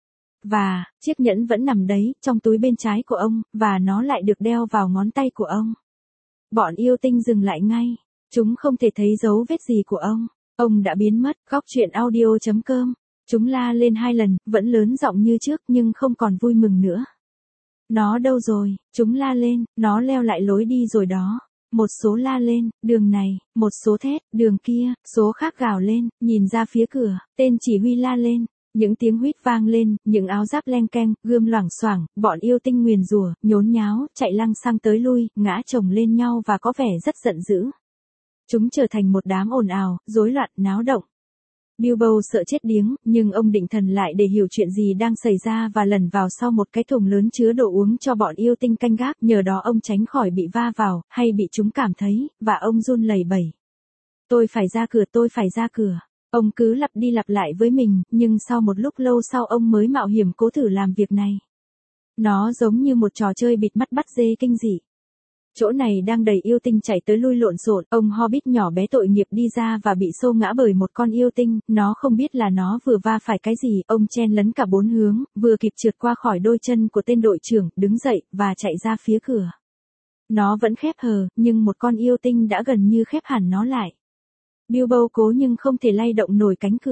S1: Và, chiếc nhẫn vẫn nằm đấy, trong túi bên trái của ông, và nó lại được đeo vào ngón tay của ông. Bọn yêu tinh dừng lại ngay. Chúng không thể thấy dấu vết gì của ông. Ông đã biến mất. Góc truyện audio.com. Chúng la lên 2 lần, vẫn lớn giọng như trước nhưng không còn vui mừng nữa. Nó đâu rồi? Chúng la lên, nó leo lại lối đi rồi đó. Một số la lên, đường này, một số thét, đường kia, số khác gào lên, nhìn ra phía cửa, tên chỉ huy la lên. Những tiếng huýt vang lên, những áo giáp leng keng, gươm loảng xoảng, bọn yêu tinh nguyền rủa, nhốn nháo, chạy lăng xăng tới lui, ngã chồng lên nhau và có vẻ rất giận dữ. Chúng trở thành một đám ồn ào, rối loạn, náo động. Bilbo sợ chết điếng, nhưng ông định thần lại để hiểu chuyện gì đang xảy ra và lẩn vào sau một cái thùng lớn chứa đồ uống cho bọn yêu tinh canh gác, nhờ đó ông tránh khỏi bị va vào, hay bị chúng cảm thấy, và ông run lẩy bẩy. Tôi phải ra cửa, tôi phải ra cửa. Ông cứ lặp đi lặp lại với mình, nhưng sau một lúc lâu sau ông mới mạo hiểm cố thử làm việc này. Nó giống như một trò chơi bịt mắt bắt dê kinh dị. Chỗ này đang đầy yêu tinh chạy tới lui lộn xộn, ông Hobbit nhỏ bé tội nghiệp đi ra và bị xô ngã bởi một con yêu tinh, nó không biết là nó vừa va phải cái gì, ông chen lấn cả 4 hướng, vừa kịp trượt qua khỏi đôi chân của tên đội trưởng, đứng dậy, và chạy ra phía cửa. Nó vẫn khép hờ, nhưng một con yêu tinh đã gần như khép hẳn nó lại. Bilbo cố nhưng không thể lay động nổi cánh cửa.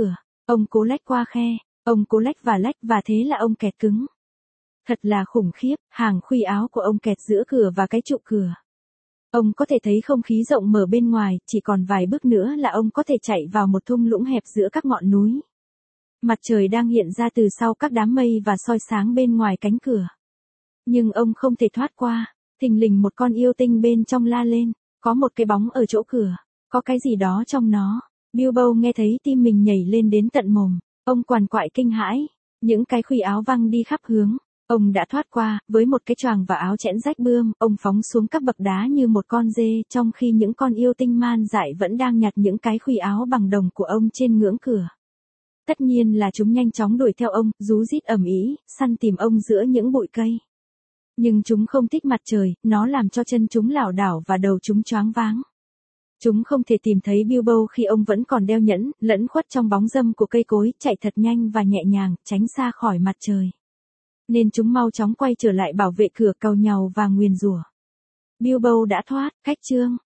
S1: Ông cố lách qua khe, ông cố lách và thế là ông kẹt cứng. Thật là khủng khiếp, hàng khuy áo của ông kẹt giữa cửa và cái trụ cửa. Ông có thể thấy không khí rộng mở bên ngoài, chỉ còn vài bước nữa là ông có thể chạy vào một thung lũng hẹp giữa các ngọn núi. Mặt trời đang hiện ra từ sau các đám mây và soi sáng bên ngoài cánh cửa. Nhưng ông không thể thoát qua, thình lình một con yêu tinh bên trong la lên, có một cái bóng ở chỗ cửa, có cái gì đó trong nó. Bilbo nghe thấy tim mình nhảy lên đến tận mồm, ông quằn quại kinh hãi, những cái khuy áo văng đi khắp hướng. Ông đã thoát qua, với một cái choàng và áo chẽn rách bươm, ông phóng xuống các bậc đá như một con dê, trong khi những con yêu tinh man dại vẫn đang nhặt những cái khuy áo bằng đồng của ông trên ngưỡng cửa. Tất nhiên là chúng nhanh chóng đuổi theo ông, rú rít ầm ĩ, săn tìm ông giữa những bụi cây. Nhưng chúng không thích mặt trời, nó làm cho chân chúng lảo đảo và đầu chúng choáng váng. Chúng không thể tìm thấy Bilbo khi ông vẫn còn đeo nhẫn, lẫn khuất trong bóng râm của cây cối, chạy thật nhanh và nhẹ nhàng, tránh xa khỏi mặt trời. Nên chúng mau chóng quay trở lại bảo vệ cửa, càu nhàu và nguyền rủa. Bilbo đã thoát, khách chương.